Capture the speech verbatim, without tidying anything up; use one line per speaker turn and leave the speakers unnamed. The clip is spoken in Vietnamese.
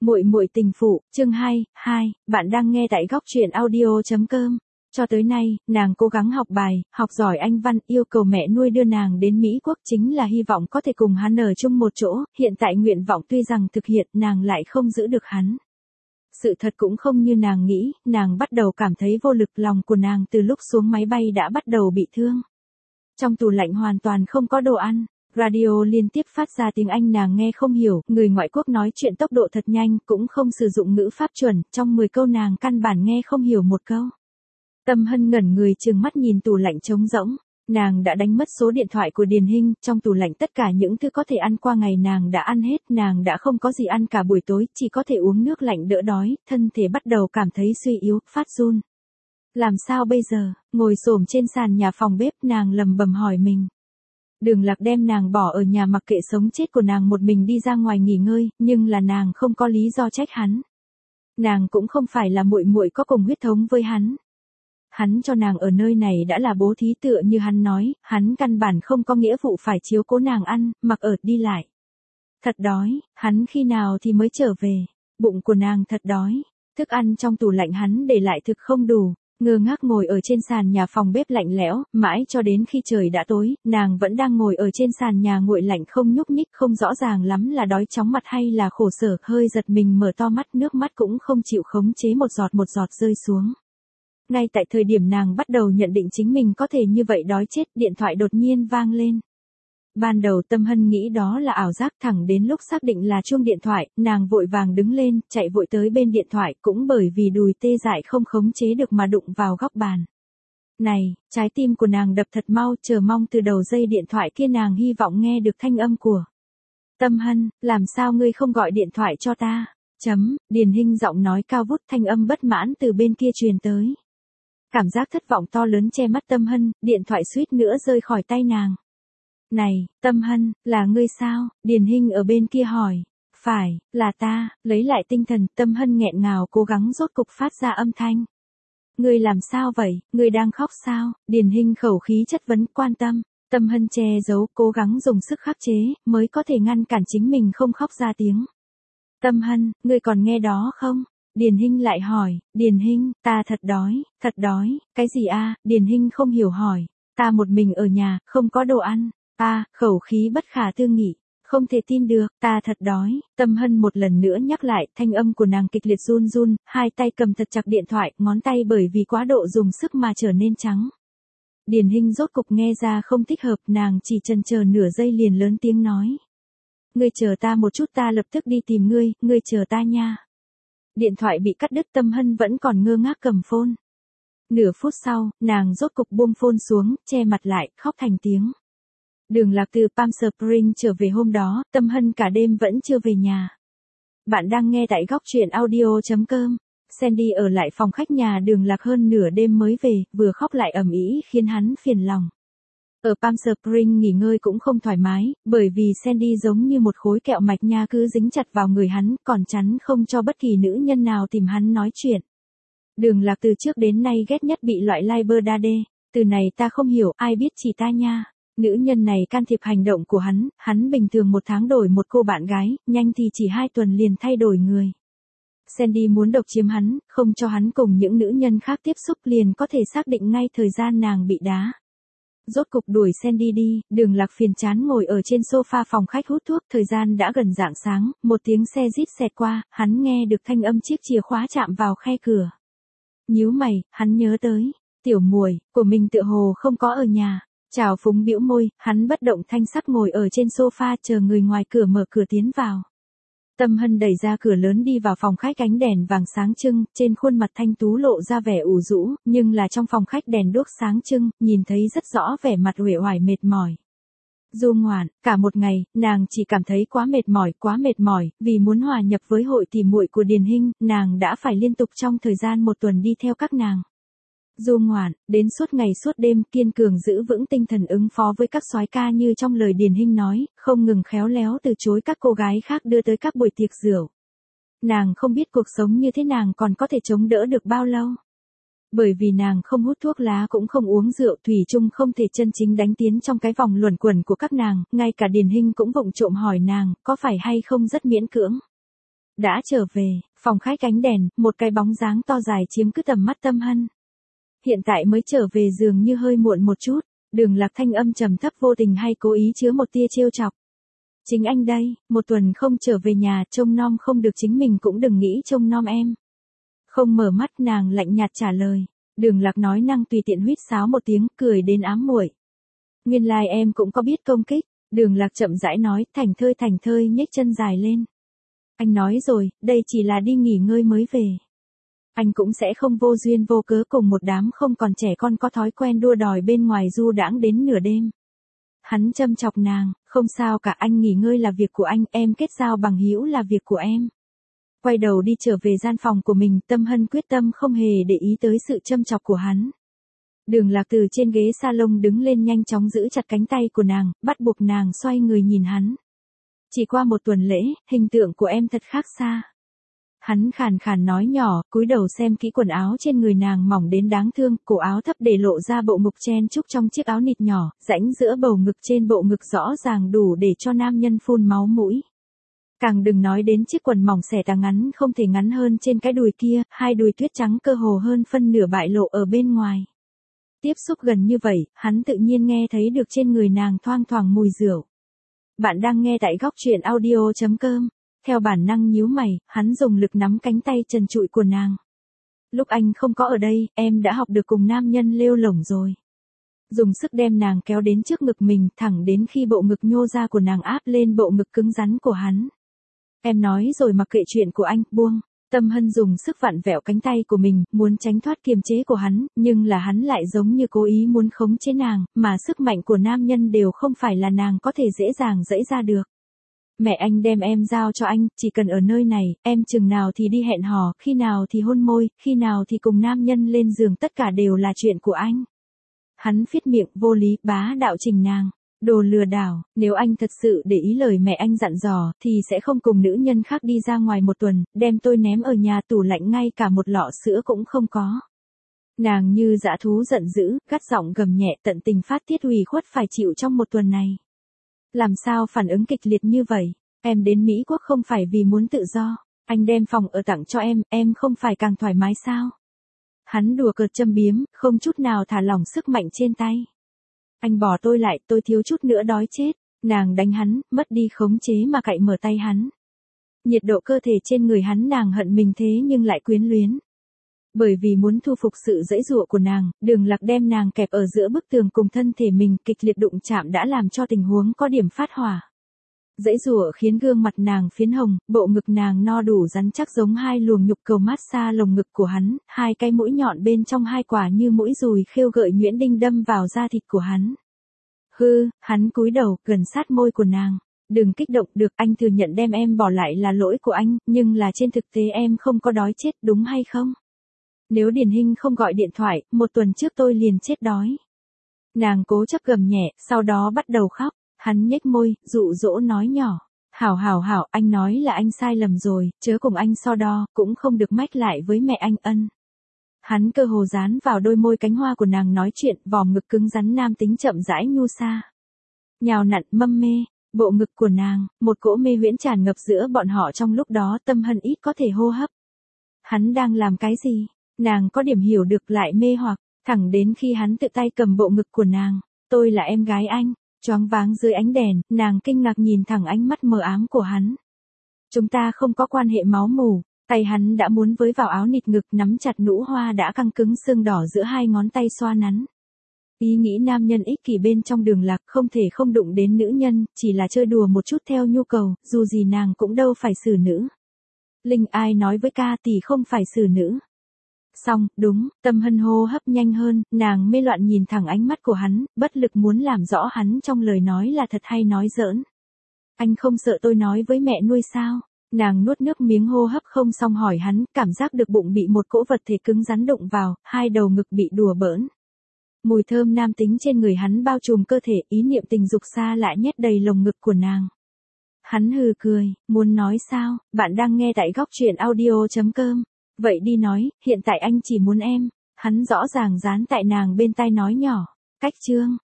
Muội muội tình phụ, chương hai, hai, bạn đang nghe tại góc truyện audio chấm com. Cho tới nay, nàng cố gắng học bài, học giỏi Anh văn, yêu cầu mẹ nuôi đưa nàng đến Mỹ Quốc chính là hy vọng có thể cùng hắn ở chung một chỗ, hiện tại nguyện vọng tuy rằng thực hiện, nàng lại không giữ được hắn. Sự thật cũng không như nàng nghĩ, nàng bắt đầu cảm thấy vô lực, lòng của nàng từ lúc xuống máy bay đã bắt đầu bị thương. Trong tủ lạnh hoàn toàn không có đồ ăn. Radio liên tiếp phát ra tiếng Anh nàng nghe không hiểu, người ngoại quốc nói chuyện tốc độ thật nhanh, cũng không sử dụng ngữ pháp chuẩn, trong mười câu nàng căn bản nghe không hiểu một câu. Tâm Hân ngẩn người trừng mắt nhìn tủ lạnh trống rỗng, nàng đã đánh mất số điện thoại của Điền Hinh, trong tủ lạnh tất cả những thứ có thể ăn qua ngày nàng đã ăn hết, nàng đã không có gì ăn cả buổi tối, chỉ có thể uống nước lạnh đỡ đói, thân thể bắt đầu cảm thấy suy yếu, phát run. Làm sao bây giờ, ngồi xổm trên sàn nhà phòng bếp nàng lầm bầm hỏi mình. Đường Lạc đem nàng bỏ ở nhà mặc kệ sống chết của nàng một mình đi ra ngoài nghỉ ngơi, nhưng là nàng không có lý do trách hắn. Nàng cũng không phải là muội muội có cùng huyết thống với hắn. Hắn cho nàng ở nơi này đã là bố thí tựa như hắn nói, hắn căn bản không có nghĩa vụ phải chiếu cố nàng ăn, mặc ở, đi lại. Thật đói, hắn khi nào thì mới trở về, bụng của nàng thật đói, thức ăn trong tủ lạnh hắn để lại thực không đủ. Ngơ ngác ngồi ở trên sàn nhà phòng bếp lạnh lẽo, mãi cho đến khi trời đã tối, nàng vẫn đang ngồi ở trên sàn nhà nguội lạnh không nhúc nhích, không rõ ràng lắm là đói chóng mặt hay là khổ sở, hơi giật mình mở to mắt, nước mắt cũng không chịu khống chế một giọt một giọt rơi xuống. Ngay tại thời điểm nàng bắt đầu nhận định chính mình có thể như vậy đói chết, điện thoại đột nhiên vang lên. Ban đầu Tâm Hân nghĩ đó là ảo giác, thẳng đến lúc xác định là chuông điện thoại, nàng vội vàng đứng lên, chạy vội tới bên điện thoại, cũng bởi vì đùi tê dại không khống chế được mà đụng vào góc bàn. Này, trái tim của nàng đập thật mau, chờ mong từ đầu dây điện thoại kia nàng hy vọng nghe được thanh âm của. Tâm Hân, làm sao ngươi không gọi điện thoại cho ta? Chấm, Điền Hinh giọng nói cao vút, thanh âm bất mãn từ bên kia truyền tới. Cảm giác thất vọng to lớn che mắt Tâm Hân, điện thoại suýt nữa rơi khỏi tay nàng. Này, Tâm Hân, là ngươi sao? Điền Hinh ở bên kia hỏi. Phải, là ta, lấy lại tinh thần, Tâm Hân nghẹn ngào cố gắng rốt cục phát ra âm thanh. Ngươi làm sao vậy, ngươi đang khóc sao? Điền Hinh khẩu khí chất vấn quan tâm, Tâm Hân che giấu, cố gắng dùng sức khắc chế, mới có thể ngăn cản chính mình không khóc ra tiếng. Tâm Hân, ngươi còn nghe đó không? Điền Hinh lại hỏi, Điền Hinh, ta thật đói, thật đói, cái gì a? Điền Hinh không hiểu hỏi, ta một mình ở nhà, không có đồ ăn. Ta, khẩu khí bất khả tư nghị, không thể tin được, ta thật đói. Tâm Hân một lần nữa nhắc lại, thanh âm của nàng kịch liệt run run, hai tay cầm thật chặt điện thoại, ngón tay bởi vì quá độ dùng sức mà trở nên trắng. Điền Hinh rốt cục nghe ra không thích hợp, nàng chỉ chần chờ nửa giây liền lớn tiếng nói. Ngươi chờ ta một chút, ta lập tức đi tìm ngươi, ngươi chờ ta nha. Điện thoại bị cắt đứt, Tâm Hân vẫn còn ngơ ngác cầm phone. Nửa phút sau, nàng rốt cục buông phone xuống, che mặt lại, khóc thành tiếng. Đường Lạc từ Palm Springs trở về hôm đó, Tâm Hân cả đêm vẫn chưa về nhà. Bạn đang nghe tại góc truyện audio chấm com. Sandy ở lại phòng khách nhà Đường Lạc hơn nửa đêm mới về, vừa khóc lại ầm ĩ khiến hắn phiền lòng. Ở Palm Springs nghỉ ngơi cũng không thoải mái, bởi vì Sandy giống như một khối kẹo mạch nha cứ dính chặt vào người hắn, còn chắn không cho bất kỳ nữ nhân nào tìm hắn nói chuyện. Đường Lạc từ trước đến nay ghét nhất bị loại Liberdade, từ này ta không hiểu, ai biết chỉ ta nha. Nữ nhân này can thiệp hành động của hắn, hắn bình thường một tháng đổi một cô bạn gái, nhanh thì chỉ hai tuần liền thay đổi người. Sandy muốn độc chiếm hắn, không cho hắn cùng những nữ nhân khác tiếp xúc, liền có thể xác định ngay thời gian nàng bị đá. Rốt cục đuổi Sandy đi, Đường Lạc phiền chán ngồi ở trên sofa phòng khách hút thuốc, thời gian đã gần rạng sáng, một tiếng xe rít xẹt qua, hắn nghe được thanh âm chiếc chìa khóa chạm vào khe cửa. Nhíu mày, hắn nhớ tới, tiểu muội của mình tựa hồ không có ở nhà. Trào phúng bĩu môi, hắn bất động thanh sắc ngồi ở trên sofa chờ người ngoài cửa mở cửa tiến vào. Tâm Hân đẩy ra cửa lớn đi vào phòng khách, ánh đèn vàng sáng trưng, trên khuôn mặt thanh tú lộ ra vẻ ủ rũ, nhưng là trong phòng khách đèn đuốc sáng trưng, nhìn thấy rất rõ vẻ mặt uể oải mệt mỏi. Du ngoạn, cả một ngày, nàng chỉ cảm thấy quá mệt mỏi, quá mệt mỏi, vì muốn hòa nhập với hội tỉ muội của Điền Hinh, nàng đã phải liên tục trong thời gian một tuần đi theo các nàng. Du ngoạn, đến suốt ngày suốt đêm, kiên cường giữ vững tinh thần ứng phó với các soái ca như trong lời Điền Hinh nói, không ngừng khéo léo từ chối các cô gái khác đưa tới các buổi tiệc rượu. Nàng không biết cuộc sống như thế nàng còn có thể chống đỡ được bao lâu. Bởi vì nàng không hút thuốc lá cũng không uống rượu, thủy chung không thể chân chính đánh tiến trong cái vòng luẩn quẩn của các nàng, ngay cả Điền Hinh cũng vụng trộm hỏi nàng, có phải hay không rất miễn cưỡng. Đã trở về, phòng khách ánh đèn, một cái bóng dáng to dài chiếm cứ tầm mắt Tâm Hân. Hiện tại mới trở về dường như hơi muộn một chút, Đường Lạc thanh âm trầm thấp vô tình hay cố ý chứa một tia trêu chọc. Chính anh đây, một tuần không trở về nhà, trông nom không được chính mình cũng đừng nghĩ trông nom em. Không mở mắt nàng lạnh nhạt trả lời. Đường Lạc nói năng tùy tiện huýt sáo một tiếng, cười đến ám muội. Nguyên lai like em cũng có biết công kích. Đường Lạc chậm rãi nói, thành thơi thành thơi nhếch chân dài lên. Anh nói rồi, đây chỉ là đi nghỉ ngơi mới về. Anh cũng sẽ không vô duyên vô cớ cùng một đám không còn trẻ con có thói quen đua đòi bên ngoài du đãng đến nửa đêm. Hắn châm chọc nàng, không sao cả, anh nghỉ ngơi là việc của anh, em kết giao bằng hữu là việc của em. Quay đầu đi trở về gian phòng của mình, Tâm Hân quyết tâm không hề để ý tới sự châm chọc của hắn. Đường Lạc từ trên ghế salon đứng lên nhanh chóng giữ chặt cánh tay của nàng, bắt buộc nàng xoay người nhìn hắn. Chỉ qua một tuần lễ, hình tượng của em thật khác xa. Hắn khàn khàn nói nhỏ, cúi đầu xem kỹ quần áo trên người nàng mỏng đến đáng thương, cổ áo thấp để lộ ra bộ ngực chen chúc trong chiếc áo nịt nhỏ, rãnh giữa bầu ngực trên bộ ngực rõ ràng đủ để cho nam nhân phun máu mũi. Càng đừng nói đến chiếc quần mỏng xẻ tà ngắn không thể ngắn hơn trên cái đùi kia, hai đùi tuyết trắng cơ hồ hơn phân nửa bại lộ ở bên ngoài. Tiếp xúc gần như vậy, hắn tự nhiên nghe thấy được trên người nàng thoang thoảng mùi rượu. Bạn đang nghe tại góc truyện audio chấm com. Theo bản năng nhíu mày, hắn dùng lực nắm cánh tay trần trụi của nàng. Lúc anh không có ở đây, em đã học được cùng nam nhân lêu lổng rồi. Dùng sức đem nàng kéo đến trước ngực mình, thẳng đến khi bộ ngực nhô ra của nàng áp lên bộ ngực cứng rắn của hắn. Em nói rồi mặc kệ chuyện của anh, buông. Tâm Hân dùng sức vặn vẹo cánh tay của mình, muốn tránh thoát kiềm chế của hắn, nhưng là hắn lại giống như cố ý muốn khống chế nàng, mà sức mạnh của nam nhân đều không phải là nàng có thể dễ dàng dẫy ra được. Mẹ anh đem em giao cho anh, chỉ cần ở nơi này, em chừng nào thì đi hẹn hò, khi nào thì hôn môi, khi nào thì cùng nam nhân lên giường, tất cả đều là chuyện của anh. Hắn phiết miệng vô lý, bá đạo trình nàng. Đồ lừa đảo, nếu anh thật sự để ý lời mẹ anh dặn dò, thì sẽ không cùng nữ nhân khác đi ra ngoài một tuần, đem tôi ném ở nhà tủ lạnh ngay cả một lọ sữa cũng không có. Nàng như dã thú giận dữ, gắt giọng gầm nhẹ, tận tình phát tiết ủy khuất phải chịu trong một tuần này. Làm sao phản ứng kịch liệt như vậy? Em đến Mỹ Quốc không phải vì muốn tự do, anh đem phòng ở tặng cho em, em không phải càng thoải mái sao? Hắn đùa cợt châm biếm, không chút nào thả lỏng sức mạnh trên tay. Anh bỏ tôi lại, tôi thiếu chút nữa đói chết. Nàng đánh hắn, mất đi khống chế mà cạy mở tay hắn. Nhiệt độ cơ thể trên người hắn nàng hận mình thế nhưng lại quyến luyến. Bởi vì muốn thu phục sự dãy dụa của nàng, Đường Lạc đem nàng kẹp ở giữa bức tường cùng thân thể mình, kịch liệt đụng chạm đã làm cho tình huống có điểm phát hỏa. Dãy dụa khiến gương mặt nàng phiến hồng, bộ ngực nàng no đủ rắn chắc giống hai luồng nhục cầu mát xa lồng ngực của hắn, hai cái mũi nhọn bên trong hai quả như mũi dùi khêu gợi nhuyễn đinh đâm vào da thịt của hắn. Hư, hắn cúi đầu, gần sát môi của nàng. Đừng kích động, được, anh thừa nhận đem em bỏ lại là lỗi của anh, nhưng là trên thực tế em không có đói chết, đúng hay không? Nếu Điền Hinh không gọi điện thoại, một tuần trước tôi liền chết đói. Nàng cố chấp gầm nhẹ, sau đó bắt đầu khóc. Hắn nhếch môi, dụ dỗ nói nhỏ. Hảo hảo hảo, anh nói là anh sai lầm rồi, chớ cùng anh so đo, cũng không được mách lại với mẹ anh ân. Hắn cơ hồ dán vào đôi môi cánh hoa của nàng nói chuyện, vòm ngực cứng rắn nam tính chậm rãi nhu sa. Nhào nặn, mâm mê, bộ ngực của nàng, một cỗ mê huyễn tràn ngập giữa bọn họ trong lúc đó. Tâm Hân ít có thể hô hấp. Hắn đang làm cái gì? Nàng có điểm hiểu được lại mê hoặc, thẳng đến khi hắn tự tay cầm bộ ngực của nàng. Tôi là em gái anh. Choáng váng dưới ánh đèn, nàng kinh ngạc nhìn thẳng ánh mắt mờ ám của hắn. Chúng ta không có quan hệ máu mủ, tay hắn đã muốn với vào áo nịt ngực nắm chặt nũ hoa đã căng cứng xương đỏ giữa hai ngón tay xoa nắn. Ý nghĩ nam nhân ích kỷ bên trong Đường Lạc không thể không đụng đến nữ nhân, chỉ là chơi đùa một chút theo nhu cầu, dù gì nàng cũng đâu phải xử nữ. Linh ai nói với ca tỷ không phải xử nữ. Xong, đúng, Tâm Hân hô hấp nhanh hơn, nàng mê loạn nhìn thẳng ánh mắt của hắn, bất lực muốn làm rõ hắn trong lời nói là thật hay nói giỡn. Anh không sợ tôi nói với mẹ nuôi sao? Nàng nuốt nước miếng hô hấp không xong hỏi hắn, cảm giác được bụng bị một cỗ vật thể cứng rắn đụng vào, hai đầu ngực bị đùa bỡn. Mùi thơm nam tính trên người hắn bao trùm cơ thể, ý niệm tình dục xa lại nhét đầy lồng ngực của nàng. Hắn hừ cười, muốn nói sao? Bạn đang nghe tại góc truyện audio chấm com. Vậy đi nói, hiện tại anh chỉ muốn em. Hắn rõ ràng dán tại nàng bên tai nói nhỏ. Cách chương.